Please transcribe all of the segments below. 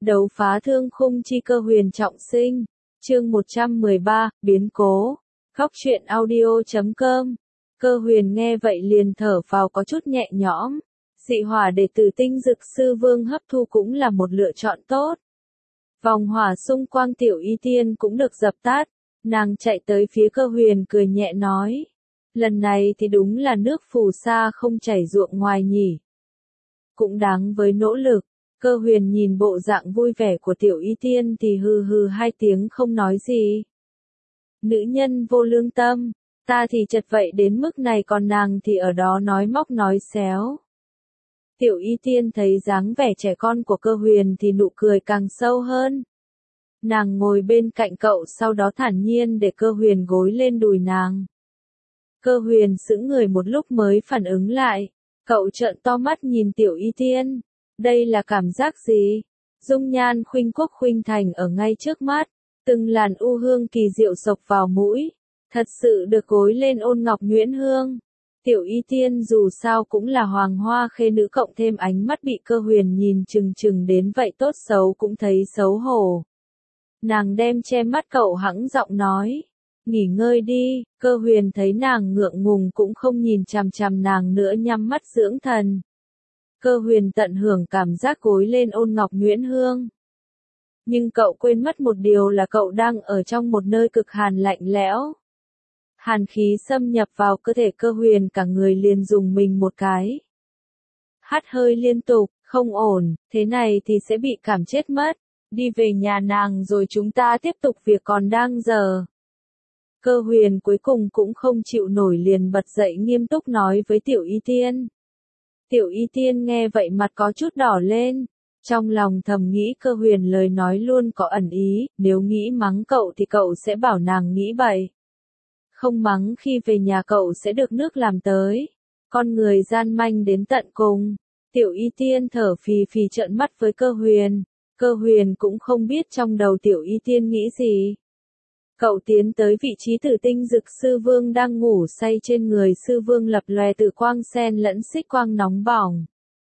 Đấu phá thương khung chi Cơ Huyền trọng sinh. Chương 113, biến cố. Góc truyện audio.com. Cơ Huyền nghe vậy liền thở vào có chút nhẹ nhõm. Dị hỏa để từ tinh dực sư vương hấp thu cũng là một lựa chọn tốt. Vòng hỏa xung quanh tiểu y tiên cũng được dập tắt. Nàng chạy tới phía Cơ Huyền cười nhẹ nói. Lần này thì đúng là nước phù sa không chảy ruộng ngoài nhỉ. Cũng đáng với nỗ lực. Cơ Huyền nhìn bộ dạng vui vẻ của tiểu y tiên thì hừ hừ hai tiếng không nói gì. Nữ nhân vô lương tâm, ta thì chật vậy đến mức này còn nàng thì ở đó nói móc nói xéo. Tiểu y tiên thấy dáng vẻ trẻ con của Cơ Huyền thì nụ cười càng sâu hơn. Nàng ngồi bên cạnh cậu sau đó thản nhiên để Cơ Huyền gối lên đùi nàng. Cơ Huyền sững người một lúc mới phản ứng lại. Cậu trợn to mắt nhìn tiểu y tiên. Đây là cảm giác gì? Dung nhan khuynh quốc khuynh thành ở ngay trước mắt. Từng làn u hương kỳ diệu xộc vào mũi. Thật sự được gối lên ôn ngọc nhuyễn hương. Tiểu y tiên dù sao cũng là hoàng hoa khê nữ cộng thêm ánh mắt bị Cơ Huyền nhìn chừng chừng đến vậy tốt xấu cũng thấy xấu hổ. Nàng đem che mắt cậu hẵng giọng nói. Nghỉ ngơi đi. Cơ Huyền thấy nàng ngượng ngùng cũng không nhìn chằm chằm nàng nữa nhắm mắt dưỡng thần. Cơ Huyền tận hưởng cảm giác gối lên ôn ngọc nhuyễn hương. Nhưng cậu quên mất một điều là cậu đang ở trong một nơi cực hàn lạnh lẽo. Hàn khí xâm nhập vào cơ thể Cơ Huyền cả người liền dùng mình một cái. Hắt hơi liên tục, không ổn, thế này thì sẽ bị cảm chết mất. Đi về nhà nàng rồi chúng ta tiếp tục việc còn đang giờ. Cơ Huyền cuối cùng cũng không chịu nổi liền bật dậy nghiêm túc nói với tiểu y tiên. Tiểu y tiên nghe vậy mặt có chút đỏ lên. Trong lòng thầm nghĩ Cơ Huyền lời nói luôn có ẩn ý, nếu nghĩ mắng cậu thì cậu sẽ bảo nàng nghĩ bậy. Không mắng khi về nhà cậu sẽ được nước làm tới. Con người gian manh đến tận cùng. Tiểu y tiên thở phì phì trợn mắt với Cơ Huyền. Cơ Huyền cũng không biết trong đầu tiểu y tiên nghĩ gì. Cậu tiến tới vị trí tử tinh dực sư vương đang ngủ say trên người sư vương lập lòe tử quang xen lẫn xích quang nóng bỏng.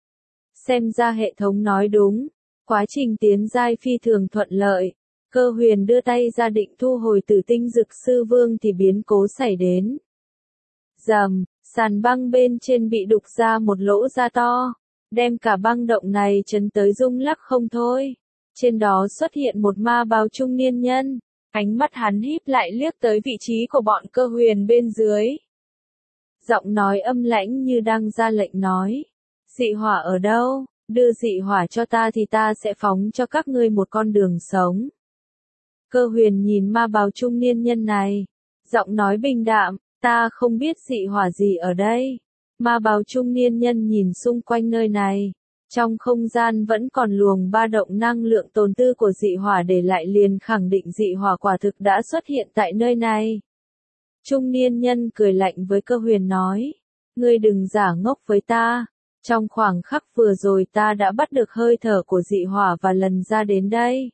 Xem ra hệ thống nói đúng, quá trình tiến giai phi thường thuận lợi. Cơ Huyền đưa tay ra định thu hồi tử tinh dực sư vương thì biến cố xảy đến. Rầm, sàn băng bên trên bị đục ra một lỗ ra to, đem cả băng động này chấn tới rung lắc không thôi. Trên đó xuất hiện một ma bào trung niên nhân. Ánh mắt hắn híp lại liếc tới vị trí của bọn Cơ Huyền bên dưới. Giọng nói âm lãnh như đang ra lệnh nói. Dị hỏa ở đâu? Đưa dị hỏa cho ta thì ta sẽ phóng cho các ngươi một con đường sống. Cơ Huyền nhìn ma bào trung niên nhân này. Giọng nói bình đạm, ta không biết dị hỏa gì ở đây. Ma bào trung niên nhân nhìn xung quanh nơi này. Trong không gian vẫn còn luồng ba động năng lượng tồn tư của dị hỏa để lại liền khẳng định dị hỏa quả thực đã xuất hiện tại nơi này. Trung niên nhân cười lạnh với Cơ Huyền nói. Ngươi đừng giả ngốc với ta. Trong khoảng khắc vừa rồi ta đã bắt được hơi thở của dị hỏa và lần ra đến đây.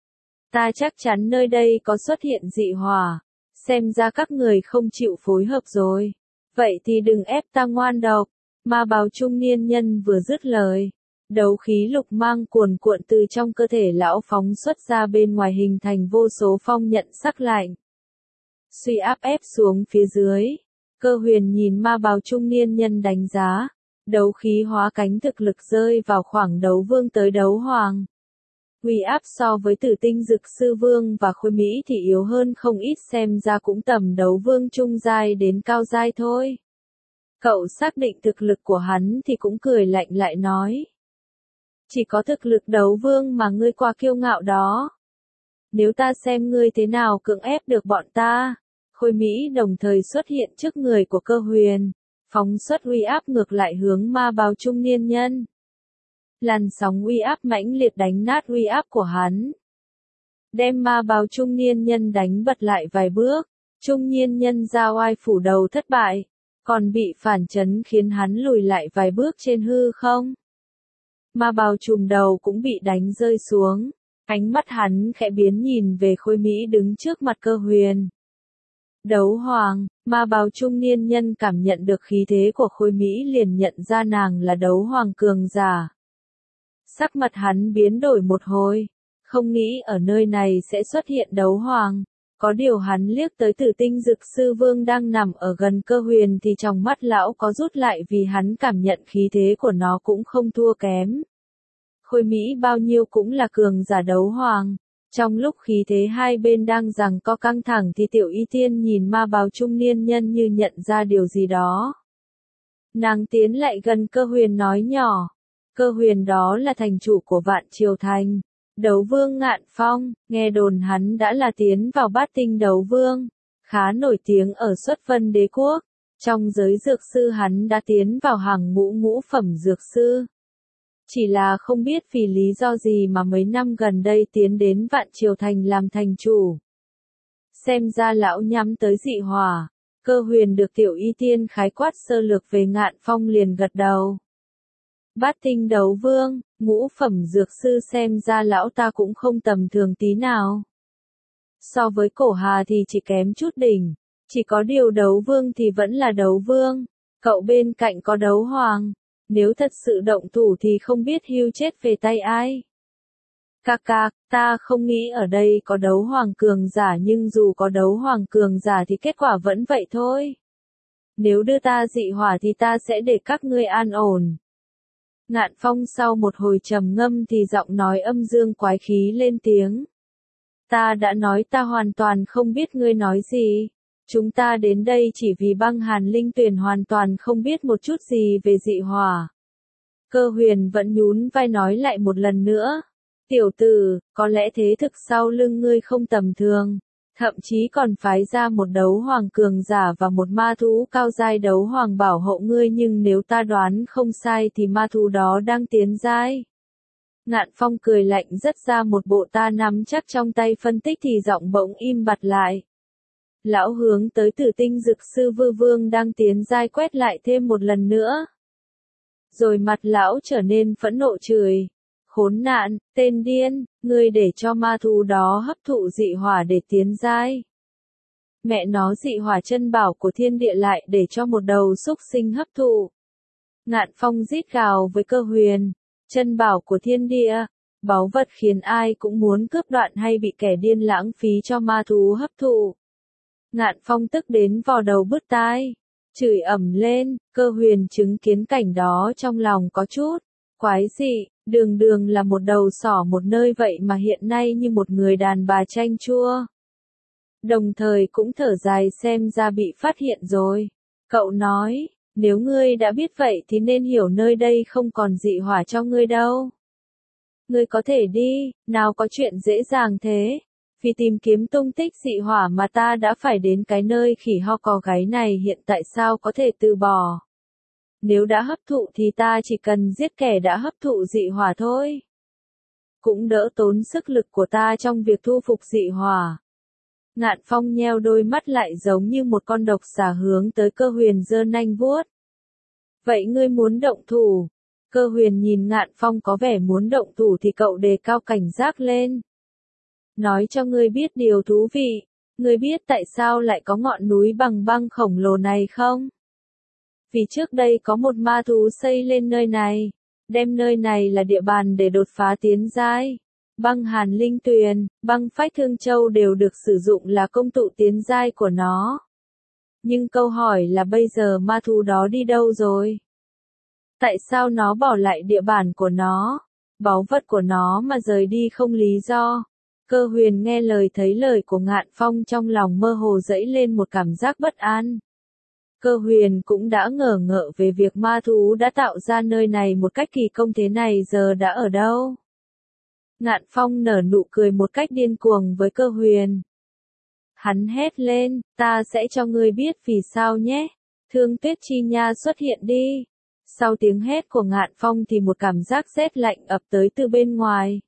Ta chắc chắn nơi đây có xuất hiện dị hỏa. Xem ra các người không chịu phối hợp rồi. Vậy thì đừng ép ta ngoan độc. Ma bào trung niên nhân vừa dứt lời. Đấu khí lục mang cuồn cuộn từ trong cơ thể lão phóng xuất ra bên ngoài hình thành vô số phong nhận sắc lạnh. Suy áp ép xuống phía dưới. Cơ Huyền nhìn ma bào trung niên nhân đánh giá. Đấu khí hóa cánh thực lực rơi vào khoảng đấu vương tới đấu hoàng. Uy áp so với tử tinh dực sư vương và khôi mỹ thì yếu hơn không ít xem ra cũng tầm đấu vương trung giai đến cao giai thôi. Cậu xác định thực lực của hắn thì cũng cười lạnh lại nói. Chỉ có thực lực đấu vương mà ngươi quá kiêu ngạo đó. Nếu ta xem ngươi thế nào cưỡng ép được bọn ta. Khôi Mỹ đồng thời xuất hiện trước người của Cơ Huyền. Phóng xuất uy áp ngược lại hướng ma bào trung niên nhân. Làn sóng uy áp mãnh liệt đánh nát uy áp của hắn. Đem ma bào trung niên nhân đánh bật lại vài bước. Trung niên nhân ra oai phủ đầu thất bại. Còn bị phản chấn khiến hắn lùi lại vài bước trên hư không. Ma bào trùm đầu cũng bị đánh rơi xuống. Ánh mắt hắn khẽ biến nhìn về Khôi Mỹ đứng trước mặt Cơ Huyền. Đấu hoàng, ma bào trung niên nhân cảm nhận được khí thế của Khôi Mỹ liền nhận ra nàng là đấu hoàng cường giả. Sắc mặt hắn biến đổi một hồi, không nghĩ ở nơi này sẽ xuất hiện đấu hoàng. Có điều hắn liếc tới Tử Tinh Dực Sư Vương đang nằm ở gần Cơ Huyền thì trong mắt lão có rút lại vì hắn cảm nhận khí thế của nó cũng không thua kém. Khôi Mỹ bao nhiêu cũng là cường giả đấu hoàng. Trong lúc khí thế hai bên đang giằng co căng thẳng thì Tiểu Y Tiên nhìn ma bào trung niên nhân như nhận ra điều gì đó. Nàng tiến lại gần Cơ Huyền nói nhỏ. Cơ Huyền đó là thành chủ của Vạn Triều Thành. Đấu vương Ngạn Phong, nghe đồn hắn đã là tiến vào bát tinh đấu vương, khá nổi tiếng ở Xuất Vân Đế Quốc. Trong giới dược sư hắn đã tiến vào hàng ngũ ngũ phẩm dược sư. Chỉ là không biết vì lý do gì mà mấy năm gần đây tiến đến Vạn Triều Thành làm thành chủ. Xem ra lão nhắm tới dị hỏa. Cơ Huyền được Tiểu Y Tiên khái quát sơ lược về Ngạn Phong liền gật đầu. Bát tinh đấu vương, ngũ phẩm dược sư, xem ra lão ta cũng không tầm thường tí nào. So với Cổ Hà thì chỉ kém chút đỉnh, chỉ có điều đấu vương thì vẫn là đấu vương, cậu bên cạnh có đấu hoàng, nếu thật sự động thủ thì không biết hưu chết về tay ai. Ca, ta không nghĩ ở đây có đấu hoàng cường giả, nhưng dù có đấu hoàng cường giả thì kết quả vẫn vậy thôi. Nếu đưa ta dị hỏa thì ta sẽ để các ngươi an ổn. Ngạn Phong sau một hồi trầm ngâm thì giọng nói âm dương quái khí lên tiếng. Ta đã nói ta hoàn toàn không biết ngươi nói gì. Chúng ta đến đây chỉ vì Băng Hàn Linh Tuyền, hoàn toàn không biết một chút gì về dị hỏa. Cơ Huyền vẫn nhún vai nói lại một lần nữa. Tiểu tử, có lẽ thế thực sau lưng ngươi không tầm thường. Thậm chí còn phái ra một đấu hoàng cường giả và một ma thú cao giai đấu hoàng bảo hộ ngươi, nhưng nếu ta đoán không sai thì ma thú đó đang tiến giai. Ngạn Phong cười lạnh rất ra một bộ ta nắm chắc trong tay phân tích thì giọng bỗng im bặt lại. Lão hướng tới Tử Tinh Dực Sư Vương đang tiến giai quét lại thêm một lần nữa. Rồi mặt lão trở nên phẫn nộ chửi. Khốn nạn, tên điên, ngươi để cho ma thú đó hấp thụ dị hỏa để tiến giai. Mẹ nó, dị hỏa chân bảo của thiên địa lại để cho một đầu súc sinh hấp thụ. Ngạn Phong rít gào với Cơ Huyền, chân bảo của thiên địa, báu vật khiến ai cũng muốn cướp đoạn hay bị kẻ điên lãng phí cho ma thú hấp thụ. Ngạn Phong tức đến vò đầu bứt tai, chửi ầm lên. Cơ Huyền chứng kiến cảnh đó trong lòng có chút quái dị. Đường đường là một đầu sỏ một nơi vậy mà hiện nay như một người đàn bà chanh chua. Đồng thời cũng thở dài, xem ra bị phát hiện rồi. Cậu nói, nếu ngươi đã biết vậy thì nên hiểu nơi đây không còn dị hỏa cho ngươi đâu. Ngươi có thể đi, nào có chuyện dễ dàng thế. Vì tìm kiếm tung tích dị hỏa mà ta đã phải đến cái nơi khỉ ho cò gáy này, hiện tại sao có thể từ bỏ. Nếu đã hấp thụ thì ta chỉ cần giết kẻ đã hấp thụ dị hỏa thôi. Cũng đỡ tốn sức lực của ta trong việc thu phục dị hỏa. Ngạn Phong nheo đôi mắt lại giống như một con độc xà hướng tới Cơ Huyền giơ nanh vuốt. Vậy ngươi muốn động thủ? Cơ Huyền nhìn Ngạn Phong có vẻ muốn động thủ thì cậu đề cao cảnh giác lên. Nói cho ngươi biết điều thú vị, ngươi biết tại sao lại có ngọn núi bằng băng khổng lồ này không? Vì trước đây có một ma thú xây lên nơi này, đem nơi này là địa bàn để đột phá tiến giai. Băng Hàn Linh Tuyền, Băng Phách Thương Châu đều được sử dụng là công cụ tiến giai của nó. Nhưng câu hỏi là bây giờ ma thú đó đi đâu rồi? Tại sao nó bỏ lại địa bàn của nó, báu vật của nó mà rời đi không lý do? Cơ Huyền nghe lời thấy lời của Ngạn Phong, trong lòng mơ hồ dẫy lên một cảm giác bất an. Cơ Huyền cũng đã ngờ ngợ về việc ma thú đã tạo ra nơi này một cách kỳ công thế này giờ đã ở đâu. Ngạn Phong nở nụ cười một cách điên cuồng với Cơ Huyền. Hắn hét lên, ta sẽ cho ngươi biết vì sao nhé. Thương Tuyết Chi Nha xuất hiện đi. Sau tiếng hét của Ngạn Phong thì một cảm giác rét lạnh ập tới từ bên ngoài.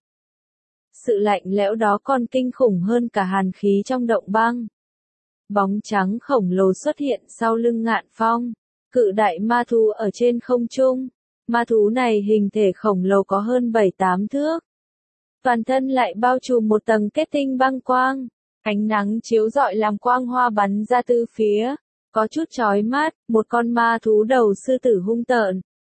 Sự lạnh lẽo đó còn kinh khủng hơn cả hàn khí trong động băng. Bóng trắng khổng lồ xuất hiện sau lưng Ngạn Phong. Cự đại ma thú ở trên không trung. Ma thú này hình thể khổng lồ có hơn 7-8 thước. Toàn thân lại bao trùm một tầng kết tinh băng quang. Ánh nắng chiếu rọi làm quang hoa bắn ra từ phía. Có chút chói mắt, một con ma thú đầu sư tử hung tợn.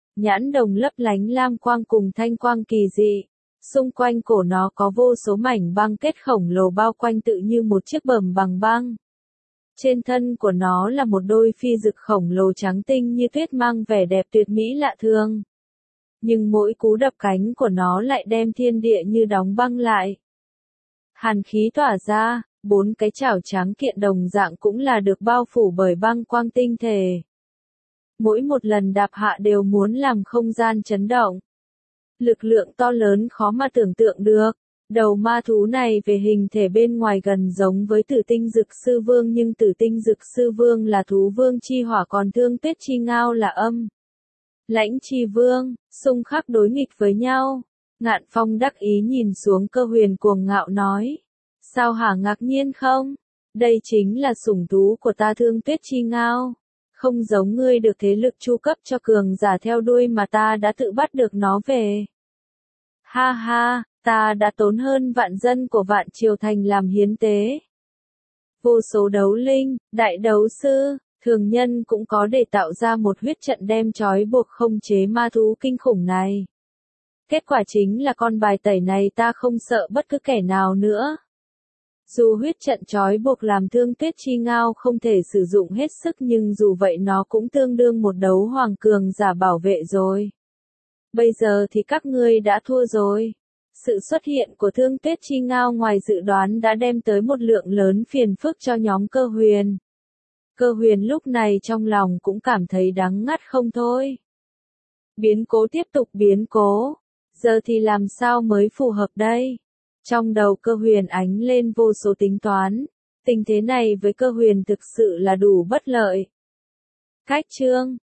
Nhãn đồng lấp lánh lam quang cùng thanh quang kỳ dị. Xung quanh cổ nó có vô số mảnh băng kết khổng lồ bao quanh tự như một chiếc bờm bằng băng. Trên thân của nó là một đôi phi rực khổng lồ trắng tinh như tuyết mang vẻ đẹp tuyệt mỹ lạ thường. Nhưng mỗi cú đập cánh của nó lại đem thiên địa như đóng băng lại. Hàn khí tỏa ra, 4 cái chảo trắng kiện đồng dạng cũng là được bao phủ bởi băng quang tinh thể. Mỗi một lần đạp hạ đều muốn làm không gian chấn động. Lực lượng to lớn khó mà tưởng tượng được. Đầu ma thú này về hình thể bên ngoài gần giống với Tử Tinh Dực Sư Vương, nhưng Tử Tinh Dực Sư Vương là thú vương chi hỏa, còn Thương Tuyết Chi Ngao là âm lãnh chi vương, xung khắc đối nghịch với nhau. Ngạn Phong đắc ý nhìn xuống Cơ Huyền cuồng ngạo nói. Sao hả, ngạc nhiên không? Đây chính là sủng thú của ta, Thương Tuyết Chi Ngao. Không giống ngươi được thế lực chu cấp cho cường giả theo đuôi mà ta đã tự bắt được nó về. Ha ha, ta đã tốn hơn vạn dân của Vạn Triều Thành làm hiến tế. Vô số đấu linh, đại đấu sư, thường nhân cũng có để tạo ra một huyết trận đem trói buộc khống chế ma thú kinh khủng này. Kết quả chính là con bài tẩy này ta không sợ bất cứ kẻ nào nữa. Dù huyết trận trói buộc làm Thương Tuyết Chi Ngao không thể sử dụng hết sức, nhưng dù vậy nó cũng tương đương một đấu hoàng cường giả bảo vệ rồi. Bây giờ thì các ngươi đã thua rồi. Sự xuất hiện của Thương Tuyết Chi Ngao ngoài dự đoán đã đem tới một lượng lớn phiền phức cho nhóm Cơ Huyền. Cơ Huyền lúc này trong lòng cũng cảm thấy đắng ngắt không thôi. Biến cố tiếp tục biến cố. Giờ thì làm sao mới phù hợp đây? Trong đầu Cơ Huyền ánh lên vô số tính toán. Tình thế này với Cơ Huyền thực sự là đủ bất lợi. Cách chương